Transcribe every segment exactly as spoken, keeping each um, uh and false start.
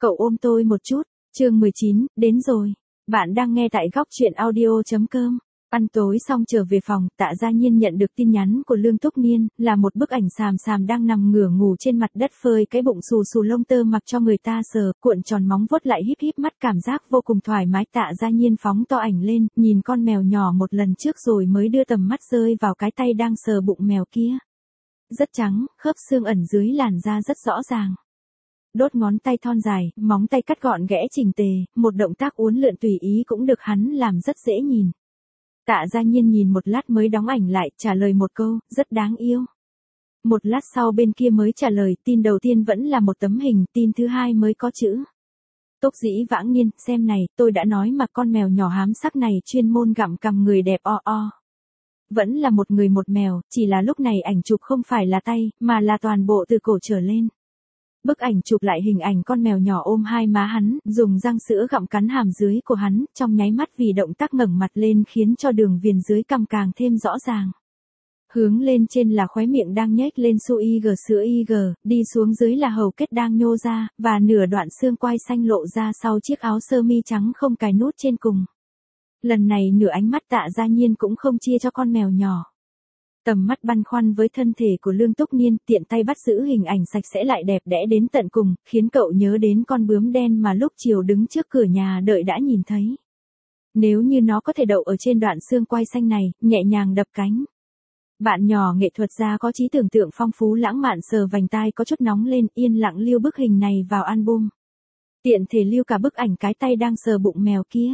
Cậu ôm tôi một chút. Chương mười chín, đến rồi. Bạn đang nghe tại góc truyện audio chấm com. Ăn tối xong trở về phòng, Tạ Gia Nhiên nhận được tin nhắn của Lương Túc Niên, là một bức ảnh xàm xàm đang nằm ngửa ngủ trên mặt đất phơi cái bụng xù xù lông tơ mặc cho người ta sờ, cuộn tròn móng vuốt lại híp híp mắt, cảm giác vô cùng thoải mái. Tạ Gia Nhiên phóng to ảnh lên, nhìn con mèo nhỏ một lần trước rồi mới đưa tầm mắt rơi vào cái tay đang sờ bụng mèo kia. Rất trắng, khớp xương ẩn dưới làn da rất rõ ràng. Đốt ngón tay thon dài, móng tay cắt gọn ghẽ chỉnh tề, một động tác uốn lượn tùy ý cũng được hắn làm rất dễ nhìn. Tạ Gia Nhiên nhìn một lát mới đóng ảnh lại, trả lời một câu, rất đáng yêu. Một lát sau bên kia mới trả lời, tin đầu tiên vẫn là một tấm hình, tin thứ hai mới có chữ. Túc Dĩ Vãng Niên, xem này, tôi đã nói mà con mèo nhỏ hám sắc này chuyên môn gặm cằm người đẹp o o. Vẫn là một người một mèo, chỉ là lúc này ảnh chụp không phải là tay, mà là toàn bộ từ cổ trở lên. Bức ảnh chụp lại hình ảnh con mèo nhỏ ôm hai má hắn, dùng răng sữa gặm cắn hàm dưới của hắn, trong nháy mắt vì động tác ngẩng mặt lên khiến cho đường viền dưới cằm càng thêm rõ ràng. Hướng lên trên là khóe miệng đang nhếch lên su y g sữa y g, đi xuống dưới là hầu kết đang nhô ra, và nửa đoạn xương quai xanh lộ ra sau chiếc áo sơ mi trắng không cài nút trên cùng. Lần này nửa ánh mắt Tạ Gia Nhiên cũng không chia cho con mèo nhỏ. Tầm mắt băn khoăn với thân thể của Lương Túc Niên, tiện tay bắt giữ hình ảnh sạch sẽ lại đẹp đẽ đến tận cùng, khiến cậu nhớ đến con bướm đen mà lúc chiều đứng trước cửa nhà đợi đã nhìn thấy. Nếu như nó có thể đậu ở trên đoạn xương quai xanh này, nhẹ nhàng đập cánh. Bạn nhỏ nghệ thuật gia có trí tưởng tượng phong phú lãng mạn, sờ vành tai có chút nóng lên, yên lặng lưu bức hình này vào album. Tiện thể lưu cả bức ảnh cái tay đang sờ bụng mèo kia.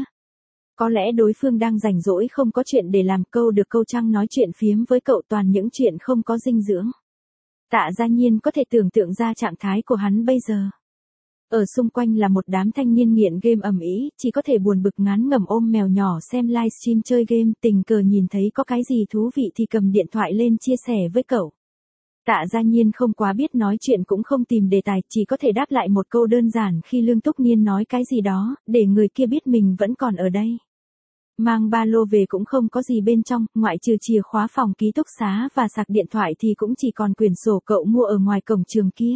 Có lẽ đối phương đang rảnh rỗi không có chuyện để làm, câu được câu trăng nói chuyện phiếm với cậu toàn những chuyện không có dinh dưỡng. Tạ Gia Nhiên có thể tưởng tượng ra trạng thái của hắn bây giờ. Ở xung quanh là một đám thanh niên nghiện game ầm ĩ, chỉ có thể buồn bực ngán ngẩm ôm mèo nhỏ xem livestream chơi game, tình cờ nhìn thấy có cái gì thú vị thì cầm điện thoại lên chia sẻ với cậu. Tạ Gia Nhiên không quá biết nói chuyện cũng không tìm đề tài, chỉ có thể đáp lại một câu đơn giản khi Lương Túc Niên nói cái gì đó, để người kia biết mình vẫn còn ở đây. Mang ba lô về cũng không có gì bên trong, ngoại trừ chìa khóa phòng ký túc xá và sạc điện thoại thì cũng chỉ còn quyển sổ cậu mua ở ngoài cổng trường kia.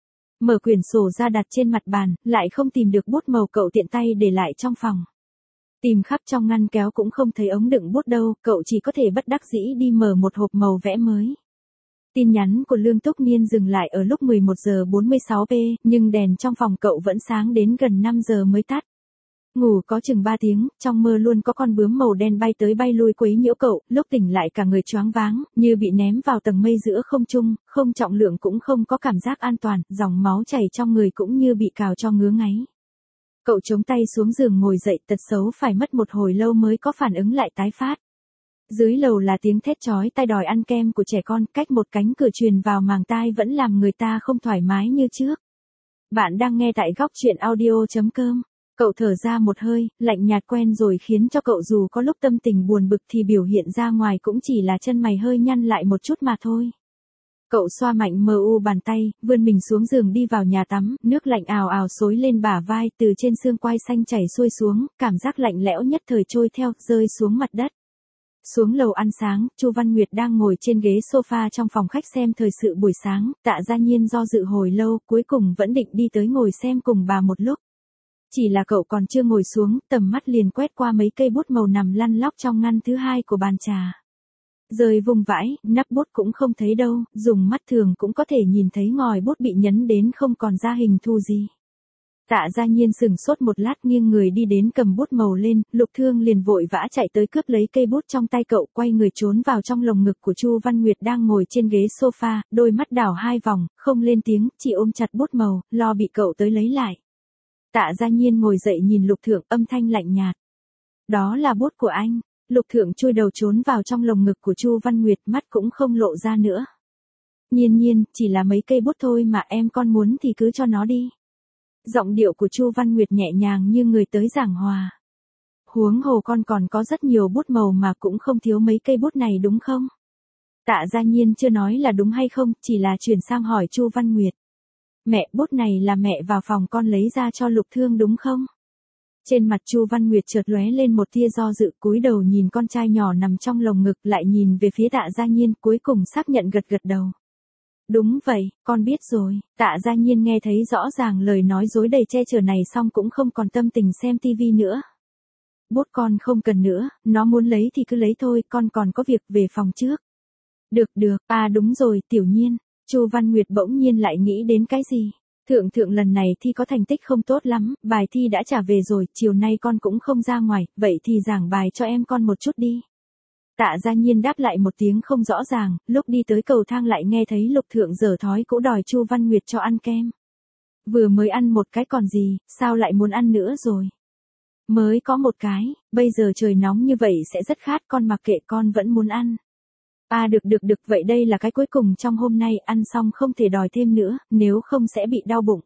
Mở quyển sổ ra đặt trên mặt bàn, lại không tìm được bút màu cậu tiện tay để lại trong phòng. Tìm khắp trong ngăn kéo cũng không thấy ống đựng bút đâu, cậu chỉ có thể bất đắc dĩ đi mở một hộp màu vẽ mới. Tin nhắn của Lương Túc Niên dừng lại ở lúc mười một giờ bốn mươi sáu phút, nhưng đèn trong phòng cậu vẫn sáng đến gần năm giờ mới tắt. Ngủ có chừng ba tiếng, trong mơ luôn có con bướm màu đen bay tới bay lui quấy nhiễu cậu, lúc tỉnh lại cả người choáng váng, như bị ném vào tầng mây giữa không trung, không trọng lượng cũng không có cảm giác an toàn, dòng máu chảy trong người cũng như bị cào cho ngứa ngáy. Cậu chống tay xuống giường ngồi dậy, tật xấu phải mất một hồi lâu mới có phản ứng lại tái phát. Dưới lầu là tiếng thét chói tai đòi ăn kem của trẻ con, cách một cánh cửa truyền vào màng tai vẫn làm người ta không thoải mái như trước. Bạn đang nghe tại góc truyện audio chấm com. Cậu thở ra một hơi, lạnh nhạt quen rồi khiến cho cậu dù có lúc tâm tình buồn bực thì biểu hiện ra ngoài cũng chỉ là chân mày hơi nhăn lại một chút mà thôi. Cậu xoa mạnh mờ u bàn tay, vươn mình xuống giường đi vào nhà tắm, nước lạnh ào ào xối lên bả vai, từ trên xương quai xanh chảy xuôi xuống, cảm giác lạnh lẽo nhất thời trôi theo, rơi xuống mặt đất. Xuống lầu ăn sáng, Chu Văn Nguyệt đang ngồi trên ghế sofa trong phòng khách xem thời sự buổi sáng, Tạ Gia Nhiên do dự hồi lâu, cuối cùng vẫn định đi tới ngồi xem cùng bà một lúc. Chỉ là cậu còn chưa ngồi xuống, tầm mắt liền quét qua mấy cây bút màu nằm lăn lóc trong ngăn thứ hai của bàn trà. Rơi vùng vãi, nắp bút cũng không thấy đâu, dùng mắt thường cũng có thể nhìn thấy ngòi bút bị nhấn đến không còn ra hình thù gì. Tạ Gia Nhiên sừng sốt một lát nghiêng người đi đến cầm bút màu lên, Lục Thương liền vội vã chạy tới cướp lấy cây bút trong tay cậu, quay người trốn vào trong lồng ngực của Chu Văn Nguyệt đang ngồi trên ghế sofa, đôi mắt đảo hai vòng, không lên tiếng, chỉ ôm chặt bút màu, lo bị cậu tới lấy lại. Tạ Gia Nhiên ngồi dậy nhìn Lục Thượng, âm thanh lạnh nhạt. Đó là bút của anh. Lục Thượng chui đầu trốn vào trong lồng ngực của Chu Văn Nguyệt, mắt cũng không lộ ra nữa. Nhiên Nhiên, chỉ là mấy cây bút thôi mà, em con muốn thì cứ cho nó đi. Giọng điệu của Chu Văn Nguyệt nhẹ nhàng như người tới giảng hòa. Huống hồ con còn có rất nhiều bút màu mà cũng không thiếu mấy cây bút này đúng không? Tạ Gia Nhiên chưa nói là đúng hay không, chỉ là chuyển sang hỏi Chu Văn Nguyệt. Mẹ, bút này là mẹ vào phòng con lấy ra cho Lục Thương đúng không? Trên mặt Chu Văn Nguyệt chợt lóe lên một tia do dự, cúi đầu nhìn con trai nhỏ nằm trong lồng ngực, lại nhìn về phía Tạ Gia Nhiên, cuối cùng xác nhận gật gật đầu. Đúng vậy, con biết rồi. Tạ Gia Nhiên nghe thấy rõ ràng lời nói dối đầy che chở này xong cũng không còn tâm tình xem tivi nữa. Bút con không cần nữa, nó muốn lấy thì cứ lấy thôi, con còn có việc về phòng trước. Được được, à đúng rồi, Tiểu Nhiên. Chu Văn Nguyệt bỗng nhiên lại nghĩ đến cái gì? Thượng thượng lần này thi có thành tích không tốt lắm, bài thi đã trả về rồi, chiều nay con cũng không ra ngoài, vậy thì giảng bài cho em con một chút đi. Tạ Gia Nhiên đáp lại một tiếng không rõ ràng, lúc đi tới cầu thang lại nghe thấy Lục Thượng dở thói cũ đòi Chu Văn Nguyệt cho ăn kem. Vừa mới ăn một cái còn gì, sao lại muốn ăn nữa rồi? Mới có một cái, bây giờ trời nóng như vậy sẽ rất khát, con mặc kệ, con vẫn muốn ăn. À được được được, vậy đây là cái cuối cùng trong hôm nay, ăn xong không thể đòi thêm nữa, nếu không sẽ bị đau bụng.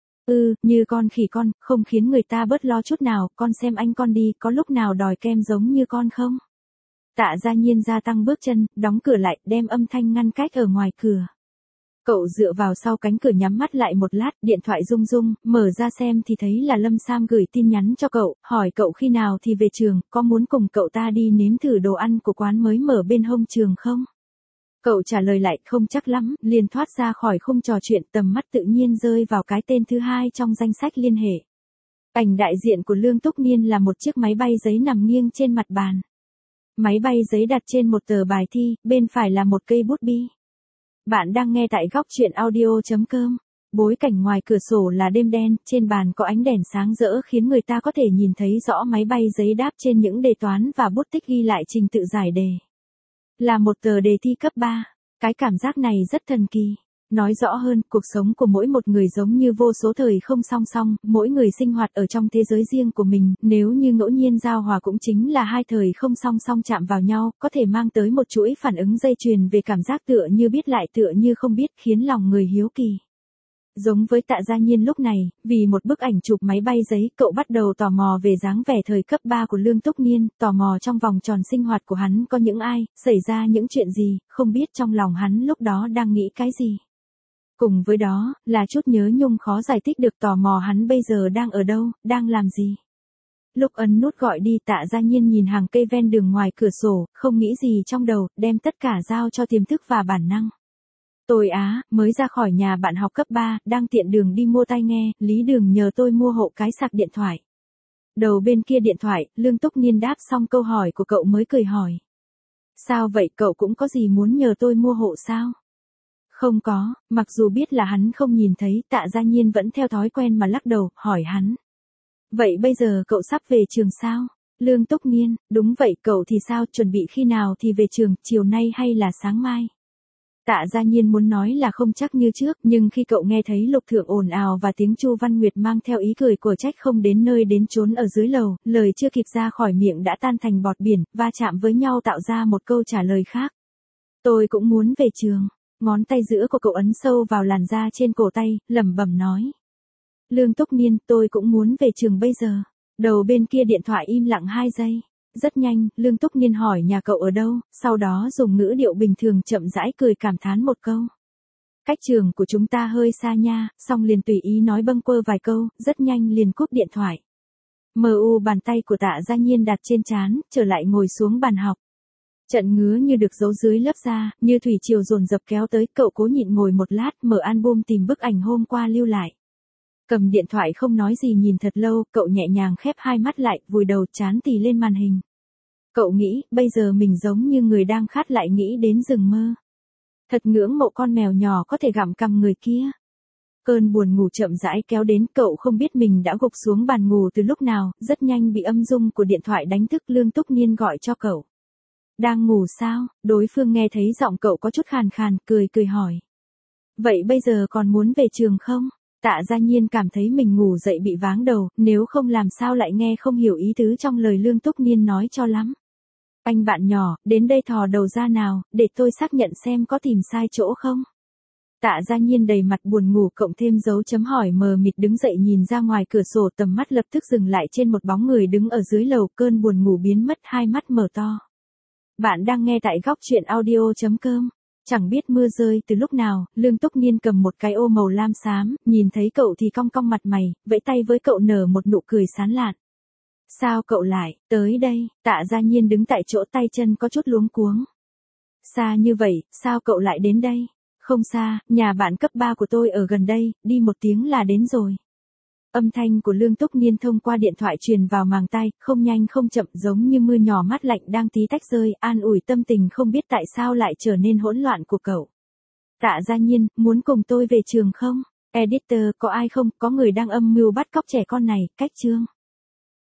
Ừ, như con khỉ con, không khiến người ta bớt lo chút nào, con xem anh con đi, có lúc nào đòi kem giống như con không? Tạ Gia Nhiên gia tăng bước chân, đóng cửa lại, đem âm thanh ngăn cách ở ngoài cửa. Cậu dựa vào sau cánh cửa nhắm mắt lại một lát, điện thoại rung rung, mở ra xem thì thấy là Lâm Sam gửi tin nhắn cho cậu, hỏi cậu khi nào thì về trường, có muốn cùng cậu ta đi nếm thử đồ ăn của quán mới mở bên hông trường không? Cậu trả lời lại không chắc lắm, liền thoát ra khỏi khung trò chuyện, tầm mắt tự nhiên rơi vào cái tên thứ hai trong danh sách liên hệ. Ảnh đại diện của Lương Túc Niên là một chiếc máy bay giấy nằm nghiêng trên mặt bàn. Máy bay giấy đặt trên một tờ bài thi, bên phải là một cây bút bi. Bạn đang nghe tại góc truyện audio chấm com. Bối cảnh ngoài cửa sổ là đêm đen, trên bàn có ánh đèn sáng rỡ khiến người ta có thể nhìn thấy rõ máy bay giấy đáp trên những đề toán và bút tích ghi lại trình tự giải đề. Là một tờ đề thi cấp ba. Cái cảm giác này rất thần kỳ. Nói rõ hơn, cuộc sống của mỗi một người giống như vô số thời không song song, mỗi người sinh hoạt ở trong thế giới riêng của mình, nếu như ngẫu nhiên giao hòa cũng chính là hai thời không song song chạm vào nhau, có thể mang tới một chuỗi phản ứng dây chuyền về cảm giác tựa như biết lại tựa như không biết, khiến lòng người hiếu kỳ. Giống với Tạ Gia Nhiên lúc này, vì một bức ảnh chụp máy bay giấy, cậu bắt đầu tò mò về dáng vẻ thời cấp ba của Lương Túc Niên, tò mò trong vòng tròn sinh hoạt của hắn có những ai, xảy ra những chuyện gì, không biết trong lòng hắn lúc đó đang nghĩ cái gì. Cùng với đó, là chút nhớ nhung khó giải thích được, tò mò hắn bây giờ đang ở đâu, đang làm gì. Lúc ấn nút gọi đi, Tạ Gia Nhiên nhìn hàng cây ven đường ngoài cửa sổ, không nghĩ gì trong đầu, đem tất cả giao cho tiềm thức và bản năng. Tôi á, mới ra khỏi nhà bạn học cấp ba, đang tiện đường đi mua tai nghe, Lý Đường nhờ tôi mua hộ cái sạc điện thoại. Đầu bên kia điện thoại, Lương Túc Niên đáp xong câu hỏi của cậu mới cười hỏi. Sao vậy, cậu cũng có gì muốn nhờ tôi mua hộ sao? Không có, mặc dù biết là hắn không nhìn thấy, Tạ Gia Nhiên vẫn theo thói quen mà lắc đầu, hỏi hắn. Vậy bây giờ cậu sắp về trường sao? Lương Túc Niên, đúng vậy, cậu thì sao, chuẩn bị khi nào thì về trường, chiều nay hay là sáng mai? Tạ Gia Nhiên muốn nói là không chắc như trước, nhưng khi cậu nghe thấy Lục Thượng ồn ào và tiếng Chu Văn Nguyệt mang theo ý cười của trách không đến nơi đến chốn ở dưới lầu, lời chưa kịp ra khỏi miệng đã tan thành bọt biển, va chạm với nhau tạo ra một câu trả lời khác. Tôi cũng muốn về trường. Ngón tay giữa của cậu ấn sâu vào làn da trên cổ tay, lẩm bẩm nói. Lương Túc Niên, tôi cũng muốn về trường bây giờ. Đầu bên kia điện thoại im lặng hai giây. Rất nhanh, Lương Túc Niên hỏi nhà cậu ở đâu, sau đó dùng ngữ điệu bình thường chậm rãi cười cảm thán một câu. Cách trường của chúng ta hơi xa nha, xong liền tùy ý nói bâng quơ vài câu, rất nhanh liền cúp điện thoại. Mờ u bàn tay của Tạ Gia Nhiên đặt trên trán, trở lại ngồi xuống bàn học. Trận ngứa như được giấu dưới lớp da, như thủy triều dồn dập kéo tới, cậu cố nhịn ngồi một lát, mở album tìm bức ảnh hôm qua lưu lại. Cầm điện thoại không nói gì nhìn thật lâu, cậu nhẹ nhàng khép hai mắt lại, vùi đầu chán tì lên màn hình. Cậu nghĩ, bây giờ mình giống như người đang khát lại nghĩ đến rừng mơ. Thật ngưỡng mộ con mèo nhỏ có thể gặm cằm người kia. Cơn buồn ngủ chậm rãi kéo đến, cậu không biết mình đã gục xuống bàn ngủ từ lúc nào, rất nhanh bị âm rung của điện thoại đánh thức. Lương Túc Niên gọi cho cậu. Đang ngủ sao? Đối phương nghe thấy giọng cậu có chút khàn khàn, cười cười hỏi. Vậy bây giờ còn muốn về trường không? Tạ Gia Nhiên cảm thấy mình ngủ dậy bị váng đầu, nếu không làm sao lại nghe không hiểu ý tứ trong lời Lương Túc Niên nói cho lắm. Anh bạn nhỏ, đến đây thò đầu ra nào, để tôi xác nhận xem có tìm sai chỗ không? Tạ Gia Nhiên đầy mặt buồn ngủ cộng thêm dấu chấm hỏi mờ mịt đứng dậy nhìn ra ngoài cửa sổ, tầm mắt lập tức dừng lại trên một bóng người đứng ở dưới lầu, cơn buồn ngủ biến mất, hai mắt mở to. Bạn đang nghe tại góc truyện audio chấm com. Chẳng biết mưa rơi từ lúc nào, Lương Túc Niên cầm một cái ô màu lam xám, nhìn thấy cậu thì cong cong mặt mày, vẫy tay với cậu nở một nụ cười sán lạn. Sao cậu lại, tới đây? Tạ Gia Nhiên đứng tại chỗ, tay chân có chút luống cuống. Xa như vậy, sao cậu lại đến đây? Không xa, nhà bạn cấp ba của tôi ở gần đây, đi một tiếng là đến rồi. Âm thanh của Lương Túc Niên thông qua điện thoại truyền vào màng tai, không nhanh không chậm giống như mưa nhỏ mát lạnh đang tí tách rơi, an ủi tâm tình không biết tại sao lại trở nên hỗn loạn của cậu. Tạ Gia Nhiên, muốn cùng tôi về trường không? Editor, có ai không? Có người đang âm mưu bắt cóc trẻ con này, cách chương.